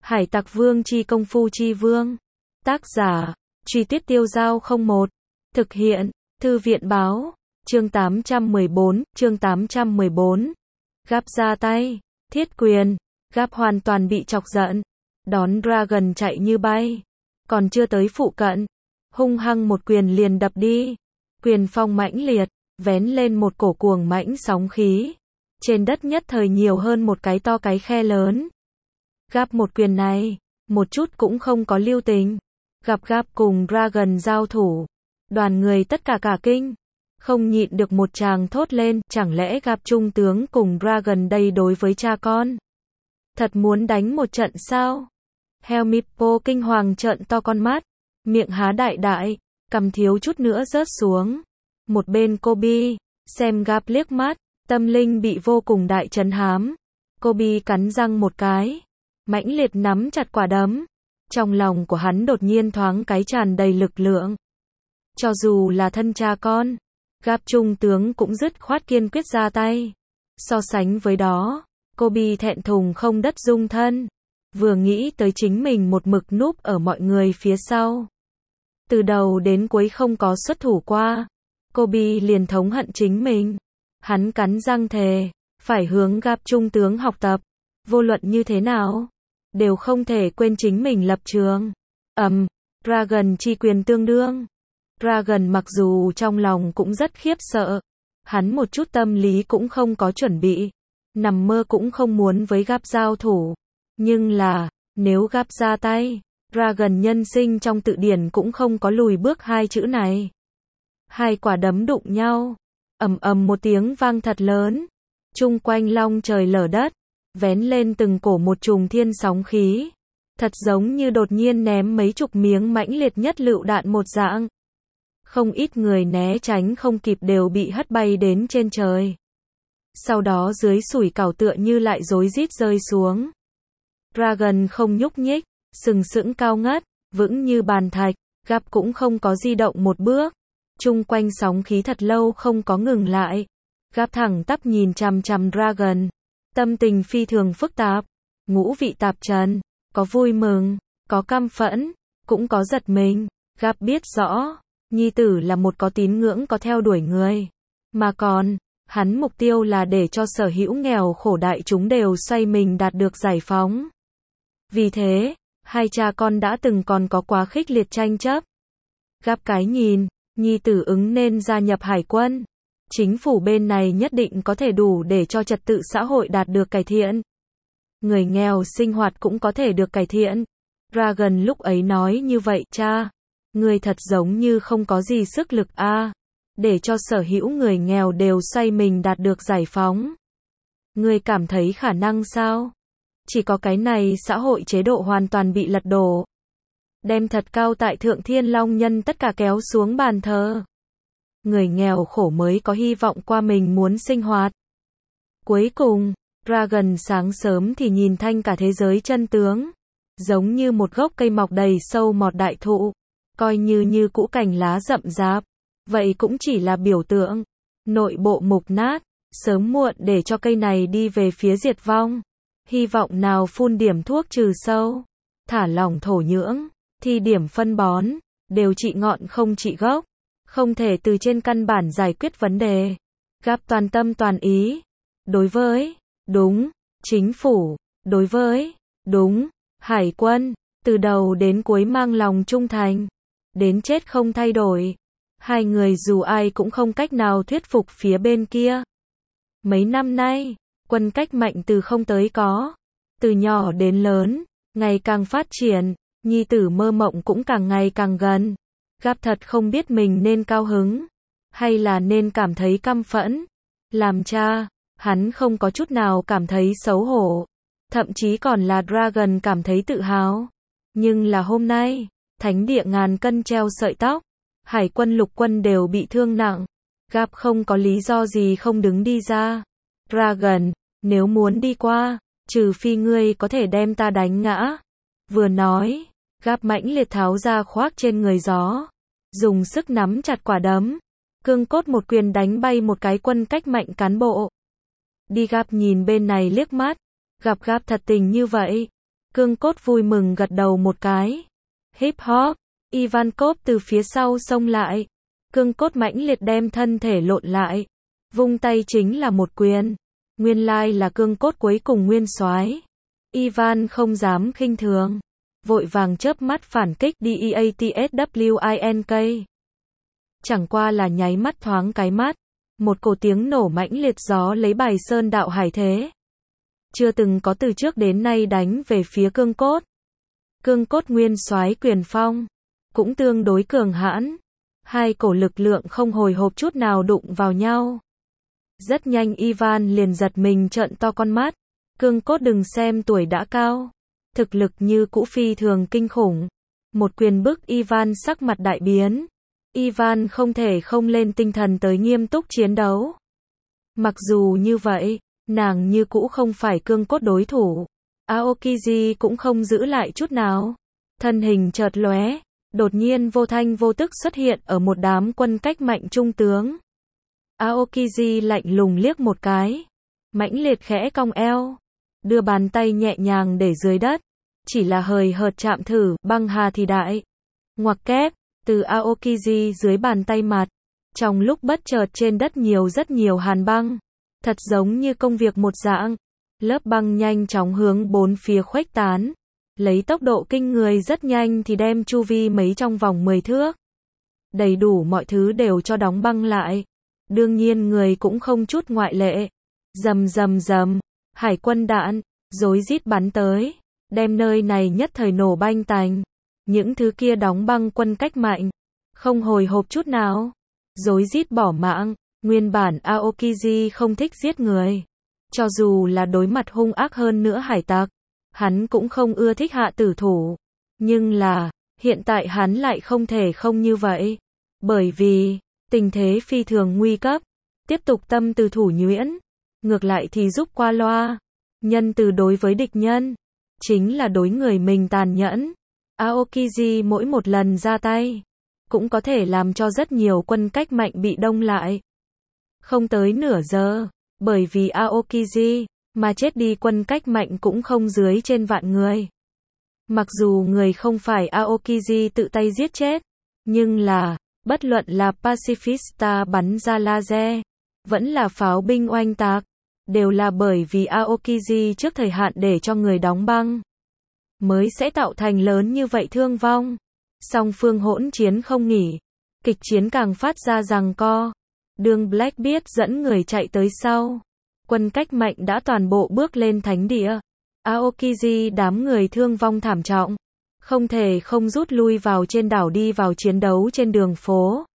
Hải Tặc Vương chi công phu chi vương. Tác giả, Truy Tuyết Tiêu Dao 01. Thực hiện, Thư viện báo. Chương 814. Gap ra tay. Thiết quyền. Gap hoàn toàn bị chọc giận. Đón Dragon chạy như bay. Còn chưa tới phụ cận. Hung hăng một quyền liền đập đi. Quyền phong mãnh liệt. Vén lên một cổ cuồng mãnh sóng khí. Trên đất nhất thời nhiều hơn một cái to cái khe lớn. Gap một quyền này, một chút cũng không có lưu tình. Gặp Gap cùng Dragon giao thủ. Đoàn người tất cả cả kinh. Không nhịn được một tràng thốt lên, chẳng lẽ Gap trung tướng cùng Dragon đây đối với cha con? Thật muốn đánh một trận sao? Helmippo kinh hoàng trợn to con mắt. Miệng há đại đại, cằm thiếu chút nữa rớt xuống. Một bên Kobe, xem Gap liếc mắt, tâm linh bị vô cùng đại chấn hám. Kobe cắn răng một cái. Mãnh liệt nắm chặt quả đấm. Trong lòng của hắn đột nhiên thoáng cái tràn đầy lực lượng. Cho dù là thân cha con, Gap trung tướng cũng dứt khoát kiên quyết ra tay. So sánh với đó, Kobe thẹn thùng không đất dung thân. Vừa nghĩ tới chính mình một mực núp ở mọi người phía sau. Từ đầu đến cuối không có xuất thủ qua. Kobe liền thống hận chính mình. Hắn cắn răng thề, phải hướng Gap trung tướng học tập. Vô luận như thế nào, đều không thể quên chính mình lập trường. Dragon chi quyền tương đương. Dragon mặc dù trong lòng cũng rất khiếp sợ. Hắn một chút tâm lý cũng không có chuẩn bị. Nằm mơ cũng không muốn với Gap giao thủ. Nhưng là, nếu Gap ra tay, Dragon nhân sinh trong tự điển cũng không có lùi bước hai chữ này. Hai quả đấm đụng nhau. Một tiếng vang thật lớn. Chung quanh long trời lở đất. Vén lên từng cổ một trùng thiên sóng khí. Thật giống như đột nhiên ném mấy chục miếng mãnh liệt nhất lựu đạn một dạng. Không ít người né tránh không kịp đều bị hất bay đến trên trời. Sau đó dưới sủi cảo tựa như lại rối rít rơi xuống. Dragon không nhúc nhích, sừng sững cao ngất, vững như bàn thạch. Gap cũng không có di động một bước. Chung quanh sóng khí thật lâu không có ngừng lại. Gap thẳng tắp nhìn chằm chằm Dragon. Tâm tình phi thường phức tạp. Ngũ vị tạp trần. Có vui mừng, có căm phẫn, cũng có giật mình. Gap biết rõ, nhi tử là một có tín ngưỡng có theo đuổi người. Mà còn, hắn mục tiêu là để cho sở hữu nghèo khổ đại chúng đều xoay mình đạt được giải phóng. Vì thế, hai cha con đã từng còn có quá khích liệt tranh chấp. Gap cái nhìn, nhi tử ứng nên gia nhập hải quân. Chính phủ bên này nhất định có thể đủ để cho trật tự xã hội đạt được cải thiện. Người nghèo sinh hoạt cũng có thể được cải thiện. Dragon lúc ấy nói như vậy, cha, người thật giống như không có gì sức lực để cho sở hữu người nghèo đều xoay mình đạt được giải phóng. Người cảm thấy khả năng sao? Chỉ có cái này xã hội chế độ hoàn toàn bị lật đổ. Đem thật cao tại thượng thiên long nhân tất cả kéo xuống bàn thờ. Người nghèo khổ mới có hy vọng qua mình muốn sinh hoạt. Cuối cùng, Dragon sáng sớm thì nhìn thanh cả thế giới chân tướng. Giống như một gốc cây mọc đầy sâu mọt đại thụ. Coi như cũ cành lá rậm rạp. Vậy cũng chỉ là biểu tượng. Nội bộ mục nát. Sớm muộn để cho cây này đi về phía diệt vong. Hy vọng nào phun điểm thuốc trừ sâu. Thả lỏng thổ nhưỡng. Thi điểm phân bón. Đều trị ngọn không trị gốc. Không thể từ trên căn bản giải quyết vấn đề. Gap toàn tâm toàn ý. Đối với, đúng, chính phủ, đối với, đúng, hải quân, từ đầu đến cuối mang lòng trung thành. Đến chết không thay đổi. Hai người dù ai cũng không cách nào thuyết phục phía bên kia. Mấy năm nay, quân cách mạnh từ không tới có. Từ nhỏ đến lớn, ngày càng phát triển, nhi tử mơ mộng cũng càng ngày càng gần. Gap thật không biết mình nên cao hứng, hay là nên cảm thấy căm phẫn. Làm cha, hắn không có chút nào cảm thấy xấu hổ. Thậm chí còn là Dragon cảm thấy tự hào. Nhưng là hôm nay, thánh địa ngàn cân treo sợi tóc. Hải quân lục quân đều bị thương nặng. Gap không có lý do gì không đứng đi ra. Dragon, nếu muốn đi qua, trừ phi ngươi có thể đem ta đánh ngã. Vừa nói, Gap mãnh liệt tháo ra khoác trên người gió. Dùng sức nắm chặt quả đấm. Cương cốt một quyền đánh bay một cái quân cách mạnh cán bộ. Đi. Gap nhìn bên này liếc mắt. Gặp Gap thật tình như vậy. Cương Cốt vui mừng gật đầu một cái. Hip hop, Ivankov từ phía sau xông lại. Cương Cốt mãnh liệt đem thân thể lộn lại. Vung tay chính là một quyền. Nguyên lai là Cương Cốt cuối cùng nguyên soái. Ivan không dám khinh thường. Vội vàng chớp mắt phản kích DEATSWINK. Chẳng qua là nháy mắt thoáng cái mắt. Một cổ tiếng nổ mãnh liệt gió lấy bài sơn đạo hải thế. Chưa từng có từ trước đến nay đánh về phía Cương Cốt. Cương Cốt nguyên soái quyền phong. Cũng tương đối cường hãn. Hai cổ lực lượng không hồi hộp chút nào đụng vào nhau. Rất nhanh Ivan liền giật mình trợn to con mắt. Cương Cốt đừng xem tuổi đã cao. Thực lực như cũ phi thường kinh khủng. Một quyền bức Ivan sắc mặt đại biến. Ivan không thể không lên tinh thần tới nghiêm túc chiến đấu. Mặc dù như vậy, nàng như cũ không phải Cương Cốt đối thủ. Aokiji cũng không giữ lại chút nào. Thân hình chợt lóe, đột nhiên vô thanh vô tức xuất hiện ở một đám quân cách mạnh trung tướng. Aokiji lạnh lùng liếc một cái. Mãnh liệt khẽ cong eo. Đưa bàn tay nhẹ nhàng để dưới đất. Chỉ là hời hợt chạm thử, băng hà thì đại. Ngoặc kép, từ Aokiji dưới bàn tay mặt. Trong lúc bất chợt trên đất rất nhiều hàn băng. Thật giống như công việc một dạng. Lớp băng nhanh chóng hướng bốn phía khuếch tán. Lấy tốc độ kinh người rất nhanh thì đem chu vi mấy trong vòng 10 thước. Đầy đủ mọi thứ đều cho đóng băng lại. Đương nhiên người cũng không chút ngoại lệ. Rầm rầm rầm, hải quân đạn, rối rít bắn tới. Đem nơi này nhất thời nổ banh tành. Những thứ kia đóng băng quân cách mạnh. Không hồi hộp chút nào. Rối rít bỏ mạng. Nguyên bản Aokiji không thích giết người. Cho dù là đối mặt hung ác hơn nữa hải tặc. Hắn cũng không ưa thích hạ tử thủ. Nhưng là, hiện tại hắn lại không thể không như vậy. Bởi vì, tình thế phi thường nguy cấp. Tiếp tục tâm từ thủ nhuyễn. Ngược lại thì giúp qua loa. Nhân từ đối với địch nhân. Chính là đối người mình tàn nhẫn. Aokiji mỗi một lần ra tay. Cũng có thể làm cho rất nhiều quân cách mạnh bị đông lại. Không tới nửa giờ. Bởi vì Aokiji mà chết đi quân cách mạnh cũng không dưới trên vạn người. Mặc dù người không phải Aokiji tự tay giết chết. Nhưng là, bất luận là Pacifista bắn ra laser. Vẫn là pháo binh oanh tạc. Đều là bởi vì Aokiji trước thời hạn để cho người đóng băng. Mới sẽ tạo thành lớn như vậy thương vong. Song phương hỗn chiến không nghỉ. Kịch chiến càng phát ra giằng co. Đường Blackbeard dẫn người chạy tới sau. Quân cách mạnh đã toàn bộ bước lên thánh địa. Aokiji đám người thương vong thảm trọng. Không thể không rút lui vào trên đảo đi vào chiến đấu trên đường phố.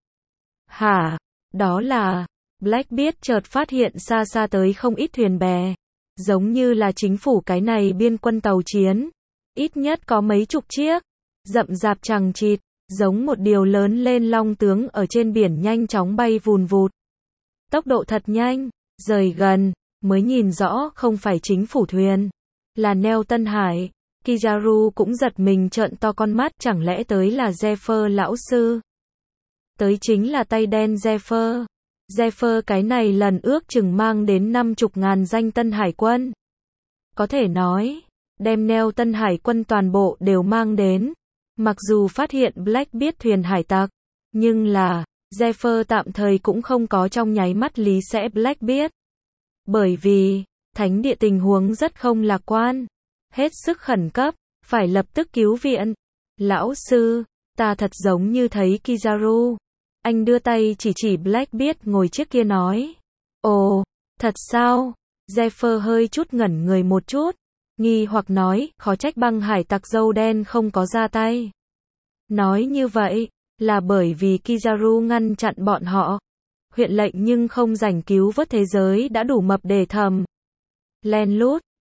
Hả? Đó là... Blackbeard chợt phát hiện xa xa tới không ít thuyền bè. Giống như là chính phủ cái này biên quân tàu chiến. Ít nhất có mấy chục chiếc. Rậm rạp chằng chịt. Giống một điều lớn lên long tướng ở trên biển nhanh chóng bay vùn vụt. Tốc độ thật nhanh. Rời gần. Mới nhìn rõ không phải chính phủ thuyền. Là neo Tân Hải. Kizaru cũng giật mình trợn to con mắt, chẳng lẽ tới là Zephyr lão sư. Tới chính là tay đen Zephyr. Zephyr cái này lần ước chừng mang đến 50.000 danh Tân Hải quân. Có thể nói, đem neo Tân Hải quân toàn bộ đều mang đến. Mặc dù phát hiện Blackbeard thuyền hải tặc, nhưng là, Zephyr tạm thời cũng không có trong nháy mắt lý sẽ Blackbeard. Bởi vì, thánh địa tình huống rất không lạc quan. Hết sức khẩn cấp, phải lập tức cứu viện. Lão sư, ta thật giống như thấy Kizaru. Anh đưa tay chỉ Blackbeard ngồi chiếc kia nói. Ồ, thật sao? Zephyr hơi chút ngẩn người một chút. Nghi hoặc nói, khó trách băng hải tặc dâu đen không có ra tay. Nói như vậy, là bởi vì Kizaru ngăn chặn bọn họ. Huyện lệnh nhưng không rảnh cứu vớt thế giới đã đủ mập để thầm. Len lút,